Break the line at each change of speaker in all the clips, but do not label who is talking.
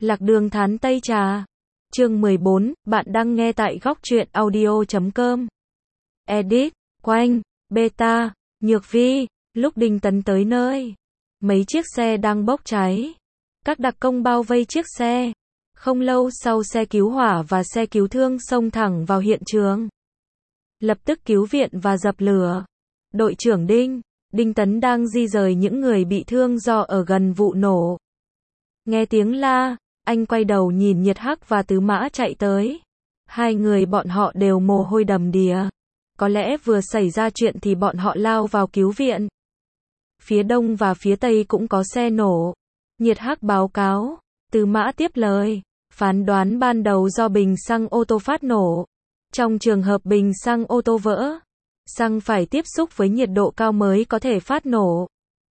Lạc Đường Thán Tây Trà. Chương 14, bạn đang nghe tại góc truyện audio.com. Edit, Quanh, Beta, Nhược Vi. Lúc Đinh Tấn tới nơi, mấy chiếc xe đang bốc cháy. Các đặc công bao vây chiếc xe. Không lâu sau xe cứu hỏa và xe cứu thương xông thẳng vào hiện trường. Lập tức cứu viện và dập lửa. Đội trưởng Đinh Tấn đang di rời những người bị thương do ở gần vụ nổ. Nghe tiếng la, anh quay đầu nhìn Nhiệt Hắc và Tứ Mã chạy tới. Hai người bọn họ đều mồ hôi đầm đìa. Có lẽ vừa xảy ra chuyện thì bọn họ lao vào cứu viện. Phía đông và phía tây cũng có xe nổ. Nhiệt Hắc báo cáo. Tứ Mã tiếp lời. Phán đoán ban đầu do bình xăng ô tô phát nổ. Trong trường hợp bình xăng ô tô vỡ, xăng phải tiếp xúc với nhiệt độ cao mới có thể phát nổ.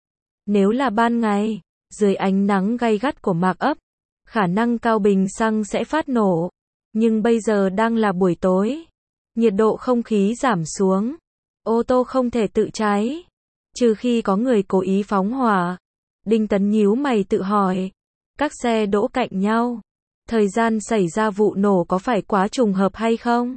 Nếu là ban ngày, dưới ánh nắng gay gắt của mạc ấp, khả năng cao bình xăng sẽ phát nổ. Nhưng bây giờ đang là buổi tối. Nhiệt độ không khí giảm xuống. Ô tô không thể tự cháy. Trừ khi có người cố ý phóng hỏa. Đinh Tấn nhíu mày tự hỏi. Các xe đỗ cạnh nhau. Thời gian xảy ra vụ nổ có phải quá trùng hợp hay không?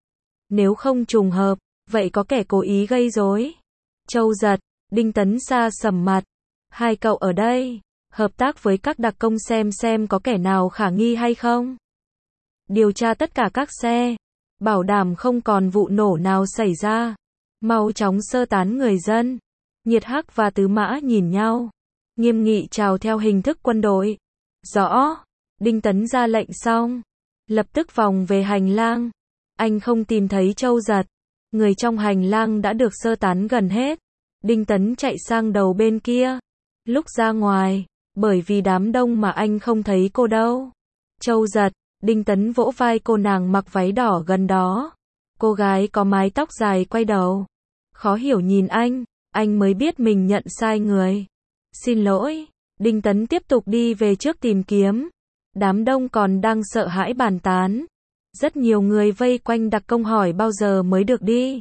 Nếu không trùng hợp, vậy có kẻ cố ý gây rối. Châu Giật, Đinh Tấn xa sầm mặt. Hai cậu ở đây, hợp tác với các đặc công xem có kẻ nào khả nghi hay không. Điều tra tất cả các xe, bảo đảm không còn vụ nổ nào xảy ra. Mau chóng sơ tán người dân. Nhiệt Hắc và Tứ Mã nhìn nhau, nghiêm nghị chào theo hình thức quân đội. Rõ. Đinh Tấn ra lệnh xong, lập tức vòng về hành lang. Anh không tìm thấy Châu Giật. Người trong hành lang đã được sơ tán gần hết. Đinh Tấn chạy sang đầu bên kia. Lúc ra ngoài, bởi vì đám đông mà anh không thấy cô đâu. Châu Giật, Đinh Tấn vỗ vai cô nàng mặc váy đỏ gần đó. Cô gái có mái tóc dài quay đầu. Khó hiểu nhìn anh mới biết mình nhận sai người. Xin lỗi. Đinh Tấn tiếp tục đi về trước tìm kiếm. Đám đông còn đang sợ hãi bàn tán. Rất nhiều người vây quanh đặc công hỏi bao giờ mới được đi.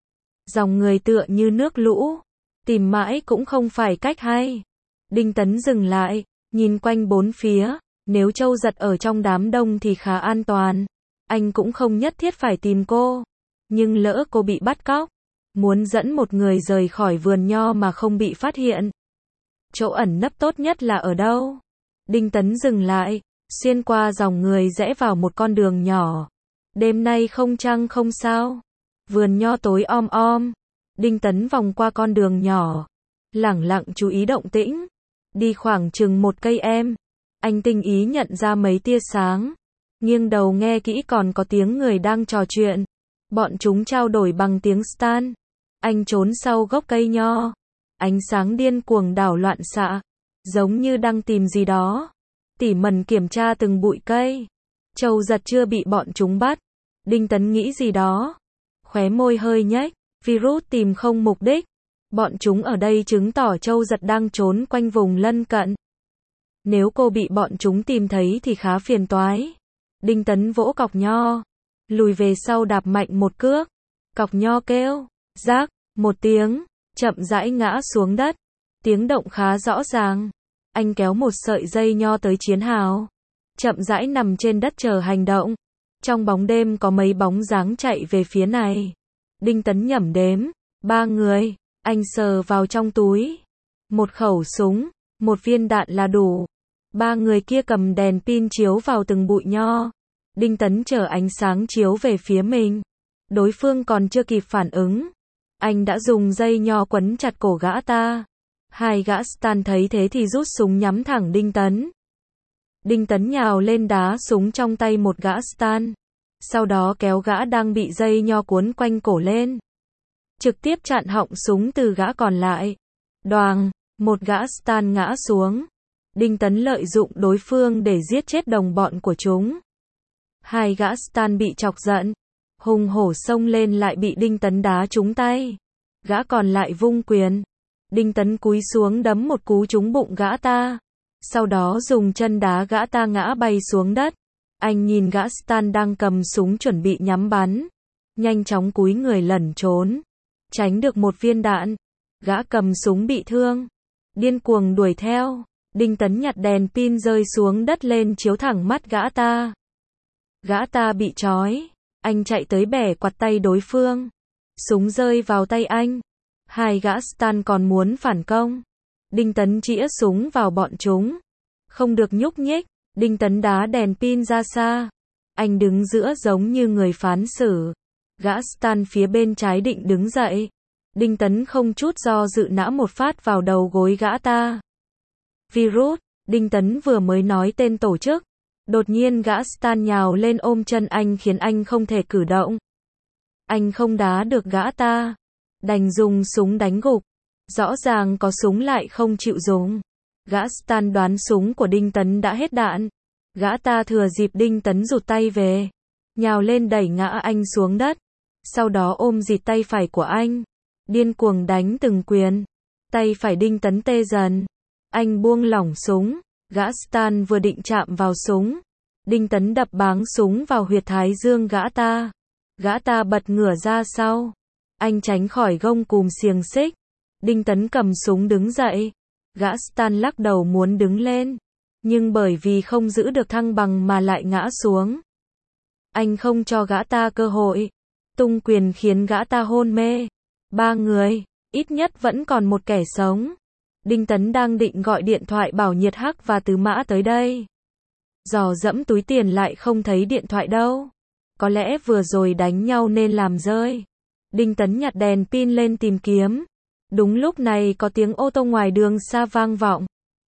Dòng người tựa như nước lũ. Tìm mãi cũng không phải cách hay. Đinh Tấn dừng lại, nhìn quanh bốn phía. Nếu Châu Giật ở trong đám đông thì khá an toàn. Anh cũng không nhất thiết phải tìm cô. Nhưng lỡ cô bị bắt cóc, muốn dẫn một người rời khỏi vườn nho mà không bị phát hiện. Chỗ ẩn nấp tốt nhất là ở đâu? Đinh Tấn dừng lại, xuyên qua dòng người rẽ vào một con đường nhỏ. Đêm nay không trăng không sao. Vườn nho tối om. Đinh Tấn vòng qua con đường nhỏ, lẳng lặng chú ý động tĩnh. Đi khoảng chừng 1 cây anh tinh ý nhận ra mấy tia sáng. Nghiêng đầu nghe kỹ còn có tiếng người đang trò chuyện. Bọn chúng trao đổi bằng tiếng Stan. Anh trốn sau gốc cây nho. Ánh sáng điên cuồng đảo loạn xạ, giống như đang tìm gì đó. Tỉ mẩn kiểm tra từng bụi cây. Châu Giật chưa bị bọn chúng bắt. Đinh Tấn nghĩ gì đó. Khóe môi hơi nhếch. Virus tìm không mục đích. Bọn chúng ở đây chứng tỏ Châu Giật đang trốn quanh vùng lân cận. Nếu cô bị bọn chúng tìm thấy thì khá phiền toái. Đinh Tấn vỗ cọc nho, lùi về sau đạp mạnh một cước. Cọc nho kêu, rác, một tiếng, chậm rãi ngã xuống đất. Tiếng động khá rõ ràng. Anh kéo một sợi dây nho tới chiến hào, chậm rãi nằm trên đất chờ hành động. Trong bóng đêm có mấy bóng dáng chạy về phía này. Đinh Tấn nhẩm đếm, 3 người. Anh sờ vào trong túi. Một khẩu súng, một viên đạn là đủ. 3 người kia cầm đèn pin chiếu vào từng bụi nho. Đinh Tấn chờ ánh sáng chiếu về phía mình. Đối phương còn chưa kịp phản ứng. Anh đã dùng dây nho quấn chặt cổ gã ta. 2 gã Stan thấy thế thì rút súng nhắm thẳng Đinh Tấn. Đinh Tấn nhào lên đá súng trong tay một gã Stan. Sau đó kéo gã đang bị dây nho cuốn quanh cổ lên. Trực tiếp chặn họng súng từ gã còn lại. Đoàng, một gã Stan ngã xuống. Đinh Tấn lợi dụng đối phương để giết chết đồng bọn của chúng. 2 gã Stan bị chọc giận, hùng hổ xông lên lại bị Đinh Tấn đá trúng tay. Gã còn lại vung quyền. Đinh Tấn cúi xuống đấm một cú trúng bụng gã ta. Sau đó dùng chân đá gã ta ngã bay xuống đất. Anh nhìn gã Stan đang cầm súng chuẩn bị nhắm bắn. Nhanh chóng cúi người lẩn trốn. Tránh được một viên đạn. Gã cầm súng bị thương. Điên cuồng đuổi theo. Đinh Tấn nhặt đèn pin rơi xuống đất lên chiếu thẳng mắt gã ta. Gã ta bị trói. Anh chạy tới bẻ quạt tay đối phương. Súng rơi vào tay anh. Hai gã stan còn muốn phản công. Đinh Tấn chĩa súng vào bọn chúng. Không được nhúc nhích. Đinh Tấn đá đèn pin ra xa. Anh đứng giữa giống như người phán xử. Gã stan phía bên trái định đứng dậy. Đinh Tấn không chút do dự nã một phát vào đầu gối gã ta. Virus, Đinh Tấn vừa mới nói tên tổ chức. Đột nhiên gã stan nhào lên ôm chân anh khiến anh không thể cử động. Anh không đá được gã ta. Đành dùng súng đánh gục. Rõ ràng có súng lại không chịu dùng. Gã stan đoán súng của Đinh Tấn đã hết đạn. Gã ta thừa dịp Đinh Tấn rụt tay về. Nhào lên đẩy ngã anh xuống đất. Sau đó ôm dịt tay phải của anh. Điên cuồng đánh từng quyền. Tay phải Đinh Tấn tê dần. Anh buông lỏng súng. Gã stan vừa định chạm vào súng. Đinh Tấn đập báng súng vào huyệt thái dương gã ta. Gã ta bật ngửa ra sau. Anh tránh khỏi gông cùm xiềng xích. Đinh Tấn cầm súng đứng dậy. Gã stan lắc đầu muốn đứng lên. Nhưng bởi vì không giữ được thăng bằng mà lại ngã xuống. Anh không cho gã ta cơ hội. Tung quyền khiến gã ta hôn mê. 3 người, ít nhất vẫn còn một kẻ sống. Đinh Tấn đang định gọi điện thoại bảo Nhiệt Hắc và Tứ Mã tới đây. Dò dẫm túi tiền lại không thấy điện thoại đâu. Có lẽ vừa rồi đánh nhau nên làm rơi. Đinh Tấn nhặt đèn pin lên tìm kiếm. Đúng lúc này có tiếng ô tô ngoài đường xa vang vọng.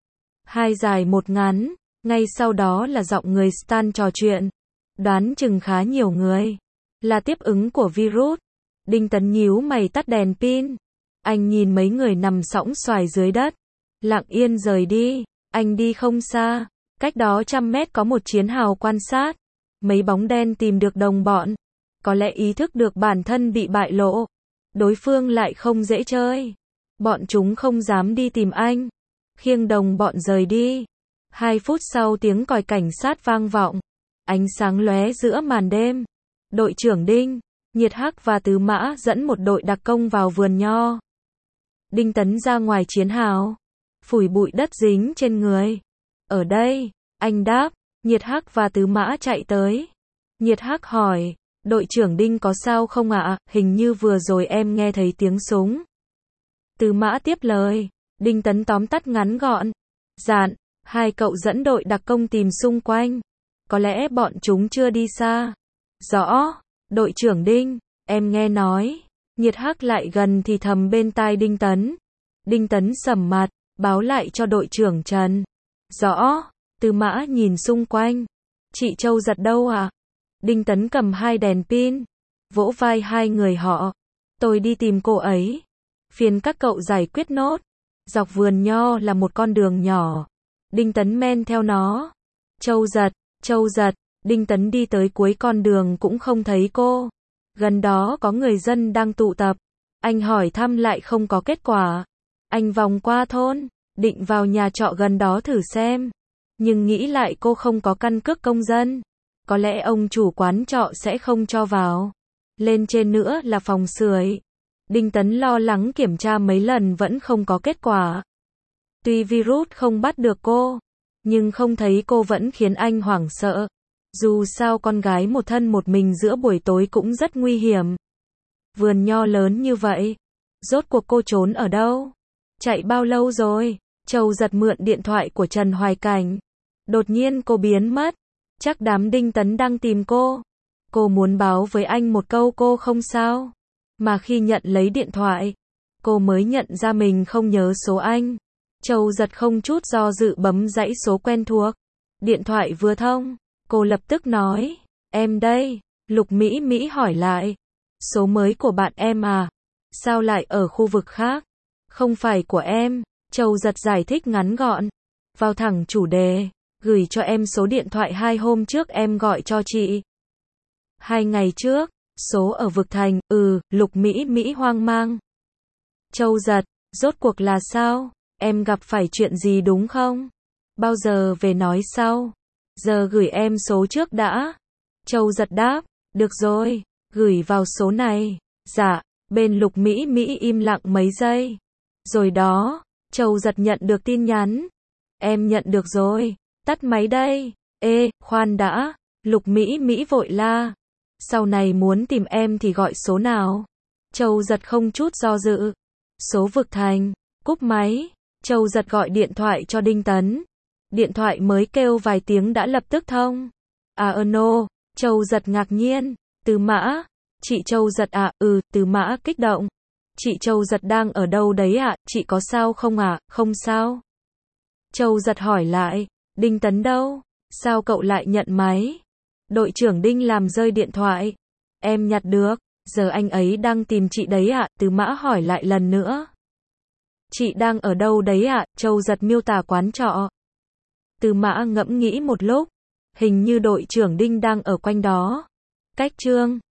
2 dài 1 ngắn, ngay sau đó là giọng người stan trò chuyện. Đoán chừng khá nhiều người. Là tiếp ứng của virus. Đinh Tấn nhíu mày tắt đèn pin. Anh nhìn mấy người nằm sõng xoài dưới đất. Lặng yên rời đi. Anh đi không xa. Cách đó 100 mét có một chiến hào quan sát. Mấy bóng đen tìm được đồng bọn. Có lẽ ý thức được bản thân bị bại lộ. Đối phương lại không dễ chơi. Bọn chúng không dám đi tìm anh. Khiêng đồng bọn rời đi. 2 phút sau tiếng còi cảnh sát vang vọng. Ánh sáng lóe giữa màn đêm. Đội trưởng Đinh, Nhiệt Hắc và Tứ Mã dẫn một đội đặc công vào vườn nho. Đinh Tấn ra ngoài chiến hào. Phủi bụi đất dính trên người. Ở đây, anh đáp. Nhiệt Hắc và Tứ Mã chạy tới. Nhiệt Hắc hỏi, đội trưởng Đinh có sao không ạ? Hình như vừa rồi em nghe thấy tiếng súng. Tứ Mã tiếp lời. Đinh Tấn tóm tắt ngắn gọn. Dạn, 2 cậu dẫn đội đặc công tìm xung quanh. Có lẽ bọn chúng chưa đi xa. Rõ, đội trưởng Đinh, em nghe nói. Nhiệt Hắc lại gần thì thầm bên tai Đinh Tấn. Đinh Tấn sầm mặt, báo lại cho đội trưởng Trần. Rõ, Tứ Mã nhìn xung quanh. Chị Châu Giật đâu à? Đinh Tấn cầm 2 đèn pin. Vỗ vai 2 người họ. Tôi đi tìm cô ấy. Phiền các cậu giải quyết nốt. Dọc vườn nho là một con đường nhỏ. Đinh Tấn men theo nó. Châu Giật, Châu Giật. Đinh Tấn đi tới cuối con đường cũng không thấy cô. Gần đó có người dân đang tụ tập. Anh hỏi thăm lại không có kết quả. Anh vòng qua thôn, định vào nhà trọ gần đó thử xem. Nhưng nghĩ lại cô không có căn cước công dân. Có lẽ ông chủ quán trọ sẽ không cho vào. Lên trên nữa là phòng sưởi. Đinh Tấn lo lắng kiểm tra mấy lần vẫn không có kết quả. Tuy virus không bắt được cô, nhưng không thấy cô vẫn khiến anh hoảng sợ. Dù sao con gái một thân một mình giữa buổi tối cũng rất nguy hiểm. Vườn nho lớn như vậy. Rốt cuộc cô trốn ở đâu? Chạy bao lâu rồi? Châu Giật mượn điện thoại của Trần Hoài Cảnh. Đột nhiên cô biến mất. Chắc đám Đinh Tấn đang tìm cô. Cô muốn báo với anh một câu cô không sao. Mà khi nhận lấy điện thoại, cô mới nhận ra mình không nhớ số anh. Châu Giật không chút do dự bấm dãy số quen thuộc. Điện thoại vừa thông, cô lập tức nói, em đây. Lục Mỹ Mỹ hỏi lại, số mới của bạn em à? Sao lại ở khu vực khác? Không phải của em. Châu Giật giải thích ngắn gọn. Vào thẳng chủ đề, gửi cho em số điện thoại 2 hôm trước em gọi cho chị. 2 ngày trước, số ở vực thành, Lục Mỹ Mỹ hoang mang. Châu Giật, rốt cuộc là sao? Em gặp phải chuyện gì đúng không? Bao giờ về nói sau? Giờ gửi em số trước đã. Châu Giật đáp, được rồi, gửi vào số này. Dạ, bên Lục Mỹ Mỹ im lặng mấy giây. Rồi đó, Châu Giật nhận được tin nhắn. Em nhận được rồi. Tắt máy đây. Ê, khoan đã. Lục Mỹ Mỹ vội la. Sau này muốn tìm em thì gọi số nào? Châu Giật không chút do dự. Số vực thành. Cúp máy. Châu Giật gọi điện thoại cho Đinh Tấn. Điện thoại mới kêu vài tiếng đã lập tức thông. No. Châu Giật ngạc nhiên. Từ Mã. Chị Châu Giật ạ, Từ Mã kích động. Chị Châu Giật đang ở đâu đấy ạ, chị có sao không ạ? Không sao. Châu Giật hỏi lại, Đinh Tấn đâu? Sao cậu lại nhận máy? Đội trưởng Đinh làm rơi điện thoại. Em nhặt được, giờ anh ấy đang tìm chị đấy ạ, Từ Mã hỏi lại lần nữa. Chị đang ở đâu đấy ạ? Châu Giật miêu tả quán trọ. Từ Mã ngẫm nghĩ một lúc, hình như đội trưởng Đinh đang ở quanh đó. Cách Trương